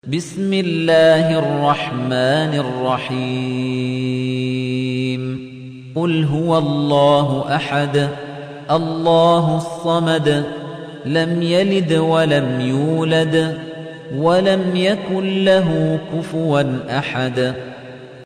بسم الله الرحمن الرحيم قل هو الله أحد الله الصمد لم يلد ولم يولد ولم يكن له كفوا أحد